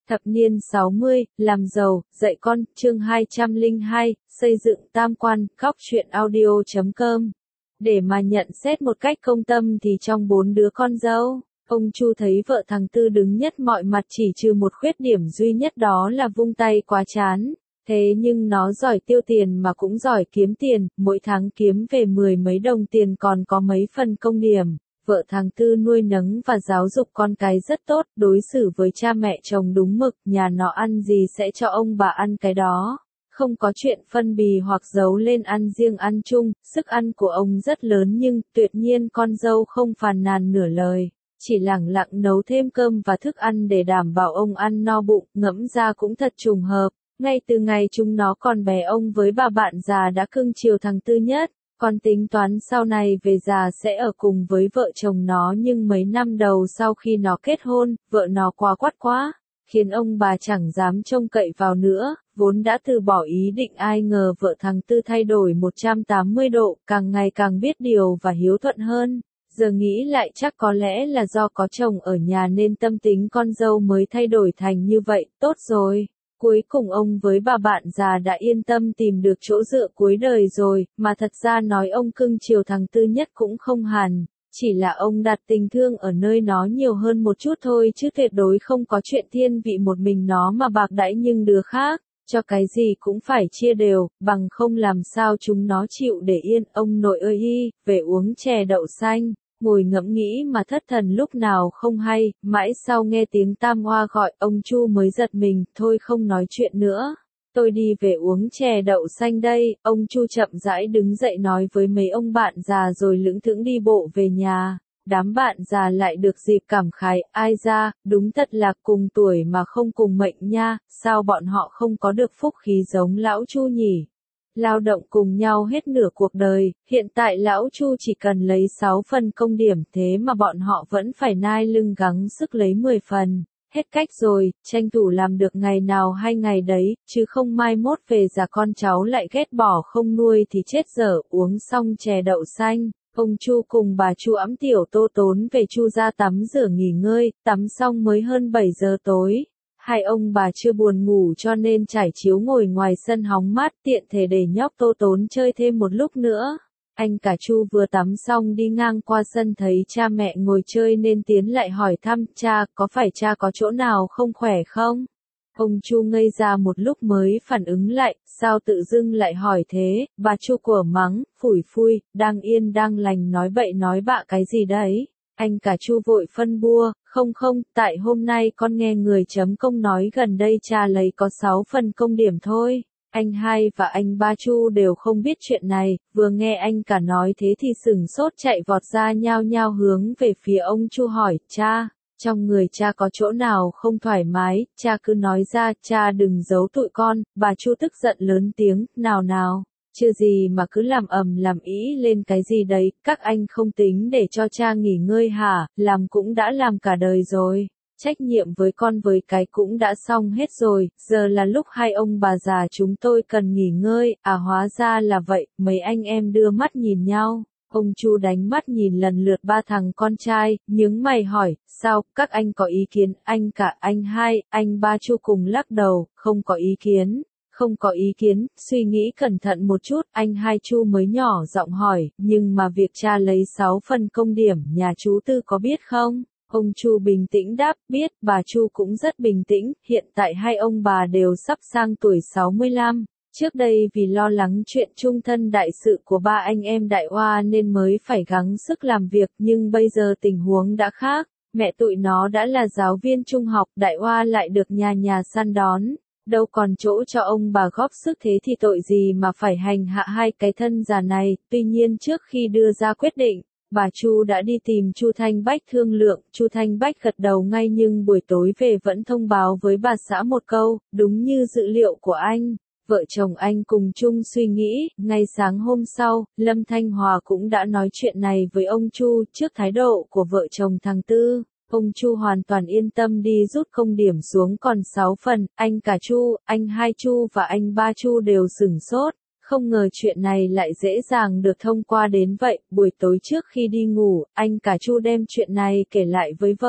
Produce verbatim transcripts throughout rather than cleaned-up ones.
Thập niên sáu mươi, làm giàu, dạy con, chương hai trăm lẻ hai, xây dựng tam quan, góc truyện audio chấm com. Để mà nhận xét một cách công tâm thì trong bốn đứa con dâu, ông Chu thấy vợ thằng Tư đứng nhất mọi mặt, chỉ trừ một khuyết điểm duy nhất, đó là vung tay quá chán. Thế nhưng nó giỏi tiêu tiền mà cũng giỏi kiếm tiền, mỗi tháng kiếm về mười mấy đồng tiền, còn có mấy phần công điểm. Vợ thằng Tư nuôi nấng và giáo dục con cái rất tốt, đối xử với cha mẹ chồng đúng mực, nhà nó ăn gì sẽ cho ông bà ăn cái đó. Không có chuyện phân bì hoặc giấu lên ăn riêng ăn chung, sức ăn của ông rất lớn nhưng tuyệt nhiên con dâu không phàn nàn nửa lời, chỉ lẳng lặng nấu thêm cơm và thức ăn để đảm bảo ông ăn no bụng. Ngẫm ra cũng thật trùng hợp, ngay từ ngày chúng nó còn bé, ông với bà bạn già đã cưng chiều thằng Tư nhất. Còn tính toán sau này về già sẽ ở cùng với vợ chồng nó, nhưng mấy năm đầu sau khi nó kết hôn, vợ nó quá quát quá, khiến ông bà chẳng dám trông cậy vào nữa, vốn đã từ bỏ ý định, ai ngờ vợ thằng Tư thay đổi một trăm tám mươi độ, càng ngày càng biết điều và hiếu thuận hơn. Giờ nghĩ lại chắc có lẽ là do có chồng ở nhà nên tâm tính con dâu mới thay đổi thành như vậy. Tốt rồi. Cuối cùng ông với bà bạn già đã yên tâm tìm được chỗ dựa cuối đời rồi, mà thật ra nói ông cưng chiều thằng Tư nhất cũng không hẳn, chỉ là ông đặt tình thương ở nơi nó nhiều hơn một chút thôi, chứ tuyệt đối không có chuyện thiên vị một mình nó mà bạc đãi nhưng đứa khác, cho cái gì cũng phải chia đều, bằng không làm sao chúng nó chịu để yên. Ông nội ơi y, về uống chè đậu xanh. Ngồi ngẫm nghĩ mà thất thần lúc nào không hay, mãi sau nghe tiếng Tam Hoa gọi, ông Chu mới giật mình, thôi không nói chuyện nữa, tôi đi về uống chè đậu xanh đây. Ông Chu chậm rãi đứng dậy nói với mấy ông bạn già rồi lững thững đi bộ về nhà. Đám bạn già lại được dịp cảm khái, ai ra, đúng thật là cùng tuổi mà không cùng mệnh nha, sao bọn họ không có được phúc khí giống lão Chu nhỉ? Lao động cùng nhau hết nửa cuộc đời, hiện tại lão Chu chỉ cần lấy sáu phần công điểm, thế mà bọn họ vẫn phải nai lưng gắng sức lấy mười phần. Hết cách rồi, tranh thủ làm được ngày nào hay ngày đấy, chứ không mai mốt về già con cháu lại ghét bỏ không nuôi thì chết dở. Uống xong chè đậu xanh, ông Chu cùng bà Chu ẵm tiểu Tô Tốn về Chu ra tắm rửa nghỉ ngơi, tắm xong mới hơn bảy giờ tối. Hai ông bà chưa buồn ngủ cho nên trải chiếu ngồi ngoài sân hóng mát, tiện thể để nhóc Tô Tốn chơi thêm một lúc nữa. Anh cả Chu vừa tắm xong đi ngang qua sân thấy cha mẹ ngồi chơi nên tiến lại hỏi thăm, cha, có phải cha có chỗ nào không khỏe không? Ông Chu ngây ra một lúc mới phản ứng lại, sao tự dưng lại hỏi thế. Bà Chu của mắng, phủi phui, đang yên đang lành nói bậy nói bạ cái gì đấy. Anh cả Chu vội phân bua, không không, tại hôm nay con nghe người chấm công nói gần đây cha lấy có sáu phần công điểm thôi. Anh hai và anh ba Chu đều không biết chuyện này, vừa nghe anh cả nói thế thì sửng sốt chạy vọt ra nhao nhao hướng về phía ông Chu hỏi, cha, trong người cha có chỗ nào không thoải mái, cha cứ nói ra, cha đừng giấu tụi con. Bà Chu tức giận lớn tiếng, nào nào. Chưa gì mà cứ làm ầm làm ĩ lên cái gì đấy, các anh không tính để cho cha nghỉ ngơi hả? Làm cũng đã làm cả đời rồi, trách nhiệm với con với cái cũng đã xong hết rồi, giờ là lúc hai ông bà già chúng tôi cần nghỉ ngơi. À hóa ra là vậy. Mấy anh em đưa mắt nhìn nhau, ông Chu đánh mắt nhìn lần lượt ba thằng con trai, nhướng mày hỏi, sao, các anh có ý kiến? Anh cả, anh hai, anh ba Chu cùng lắc đầu, không có ý kiến. Không có ý kiến. Suy nghĩ cẩn thận một chút, anh hai Chu mới nhỏ giọng hỏi, nhưng mà việc cha lấy sáu phần công điểm, nhà chú Tư có biết không? Ông Chu bình tĩnh đáp, biết. Bà Chu cũng rất bình tĩnh, hiện tại hai ông bà đều sắp sang tuổi sáu mươi lăm. Trước đây vì lo lắng chuyện chung thân đại sự của ba anh em Đại Hoa nên mới phải gắng sức làm việc, nhưng bây giờ tình huống đã khác. Mẹ tụi nó đã là giáo viên trung học, Đại Hoa lại được nhà nhà săn đón. Đâu còn chỗ cho ông bà góp sức, thế thì tội gì mà phải hành hạ hai cái thân già này. Tuy nhiên trước khi đưa ra quyết định, bà Chu đã đi tìm Chu Thanh Bách thương lượng. Chu Thanh Bách gật đầu ngay nhưng buổi tối về vẫn thông báo với bà xã một câu, đúng như dự liệu của anh. Vợ chồng anh cùng chung suy nghĩ. Ngay sáng hôm sau, Lâm Thanh Hòa cũng đã nói chuyện này với ông Chu. Trước thái độ của vợ chồng thằng Tư, ông Chu hoàn toàn yên tâm đi rút công điểm xuống còn sáu phần. Anh cả Chu, anh hai Chu và anh ba Chu đều sửng sốt. Không ngờ chuyện này lại dễ dàng được thông qua đến vậy. Buổi tối trước khi đi ngủ, anh cả Chu đem chuyện này kể lại với vợ.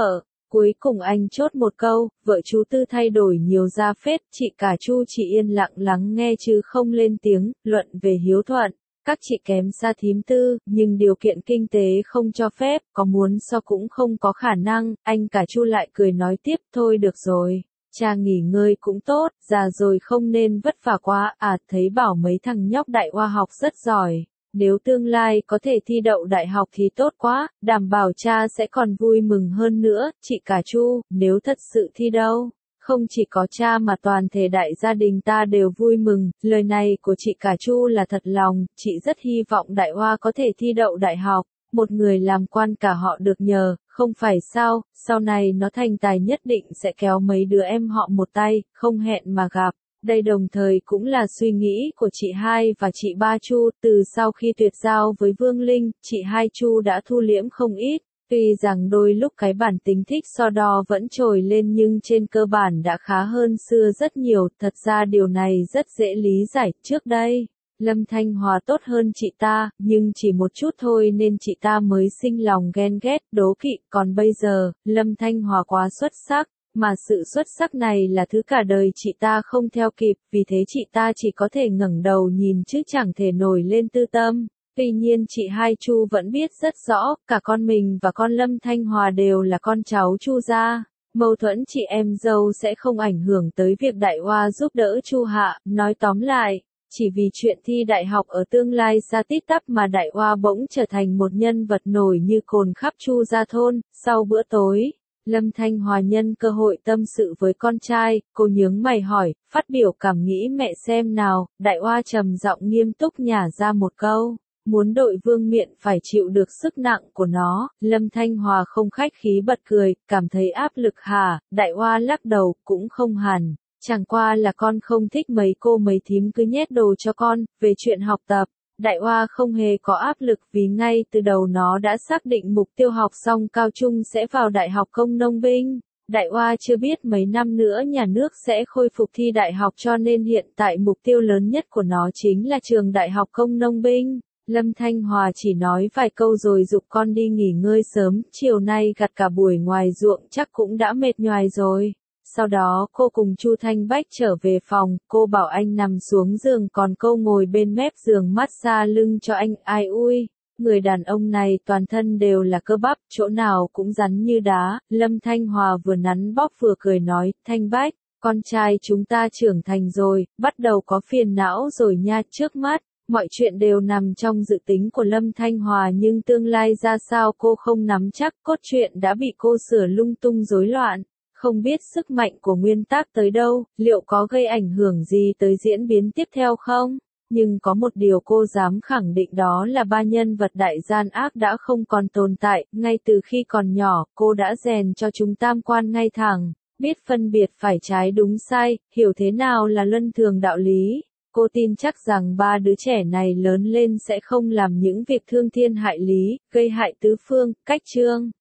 Cuối cùng anh chốt một câu, vợ chú Tư thay đổi nhiều ra phết, chị cả Chu chỉ yên lặng lắng nghe chứ không lên tiếng, luận về hiếu thuận. Các chị kém xa thím Tư, nhưng điều kiện kinh tế không cho phép, có muốn so cũng không có khả năng, anh cả Chu lại cười nói tiếp, thôi được rồi, cha nghỉ ngơi cũng tốt, già rồi không nên vất vả quá, à thấy bảo mấy thằng nhóc đại hoa học rất giỏi. Nếu tương lai có thể thi đậu đại học thì tốt quá, đảm bảo cha sẽ còn vui mừng hơn nữa, chị cả Chu, nếu thật sự thi đâu. Không chỉ có cha mà toàn thể đại gia đình ta đều vui mừng, lời này của chị cả Chu là thật lòng, chị rất hy vọng Đại Hoa có thể thi đậu đại học, một người làm quan cả họ được nhờ, không phải sao, sau này nó thành tài nhất định sẽ kéo mấy đứa em họ một tay, không hẹn mà gặp. Đây đồng thời cũng là suy nghĩ của chị hai và chị ba Chu, từ sau khi tuyệt giao với Vương Linh, chị hai Chu đã thu liễm không ít. Tuy rằng đôi lúc cái bản tính thích so đo vẫn trồi lên nhưng trên cơ bản đã khá hơn xưa rất nhiều, thật ra điều này rất dễ lý giải, trước đây, Lâm Thanh Hòa tốt hơn chị ta, nhưng chỉ một chút thôi nên chị ta mới sinh lòng ghen ghét, đố kỵ, còn bây giờ, Lâm Thanh Hòa quá xuất sắc, mà sự xuất sắc này là thứ cả đời chị ta không theo kịp, vì thế chị ta chỉ có thể ngẩng đầu nhìn chứ chẳng thể nổi lên tư tâm. Tuy nhiên chị hai Chu vẫn biết rất rõ, cả con mình và con Lâm Thanh Hòa đều là con cháu Chu gia. Mâu thuẫn chị em dâu sẽ không ảnh hưởng tới việc Đại Hoa giúp đỡ Chu Hạ, nói tóm lại, chỉ vì chuyện thi đại học ở tương lai xa tít tắp mà Đại Hoa bỗng trở thành một nhân vật nổi như cồn khắp Chu gia thôn. Sau bữa tối, Lâm Thanh Hòa nhân cơ hội tâm sự với con trai, cô nhướng mày hỏi, phát biểu cảm nghĩ mẹ xem nào, Đại Hoa trầm giọng nghiêm túc nhả ra một câu. Muốn đội vương miện phải chịu được sức nặng của nó, Lâm Thanh Hòa không khách khí bật cười, cảm thấy áp lực hả, Đại Hoa lắc đầu, cũng không hẳn, chẳng qua là con không thích mấy cô mấy thím cứ nhét đồ cho con, về chuyện học tập, Đại Hoa không hề có áp lực vì ngay từ đầu nó đã xác định mục tiêu học xong cao trung sẽ vào Đại học Công nông binh. Đại Hoa chưa biết mấy năm nữa nhà nước sẽ khôi phục thi đại học cho nên hiện tại mục tiêu lớn nhất của nó chính là trường Đại học Công nông binh. Lâm Thanh Hòa chỉ nói vài câu rồi giục con đi nghỉ ngơi sớm, chiều nay gặt cả buổi ngoài ruộng chắc cũng đã mệt nhoài rồi. Sau đó cô cùng Chu Thanh Bách trở về phòng, cô bảo anh nằm xuống giường còn cô ngồi bên mép giường massage lưng cho anh, ai ui. Người đàn ông này toàn thân đều là cơ bắp, chỗ nào cũng rắn như đá, Lâm Thanh Hòa vừa nắn bóp vừa cười nói, Thanh Bách, con trai chúng ta trưởng thành rồi, bắt đầu có phiền não rồi nha, trước mắt. Mọi chuyện đều nằm trong dự tính của Lâm Thanh Hòa nhưng tương lai ra sao cô không nắm chắc, cốt truyện đã bị cô sửa lung tung rối loạn. Không biết sức mạnh của nguyên tác tới đâu, liệu có gây ảnh hưởng gì tới diễn biến tiếp theo không? Nhưng có một điều cô dám khẳng định đó là ba nhân vật đại gian ác đã không còn tồn tại, ngay từ khi còn nhỏ, cô đã rèn cho chúng tam quan ngay thẳng, biết phân biệt phải trái đúng sai, hiểu thế nào là luân thường đạo lý. Cô tin chắc rằng ba đứa trẻ này lớn lên sẽ không làm những việc thương thiên hại lý, gây hại tứ phương, cách chương.